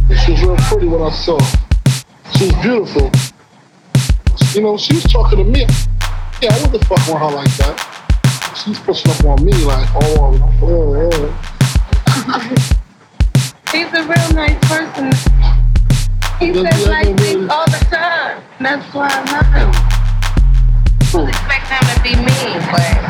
She was real pretty when I saw her. She was beautiful. You know, she was talking to me. Yeah, I wouldn't fuck with her like that. She's pushing up on me like, oh. He's a real nice person. He says nice things all the time. That's why I love him. I was expecting him to be mean, but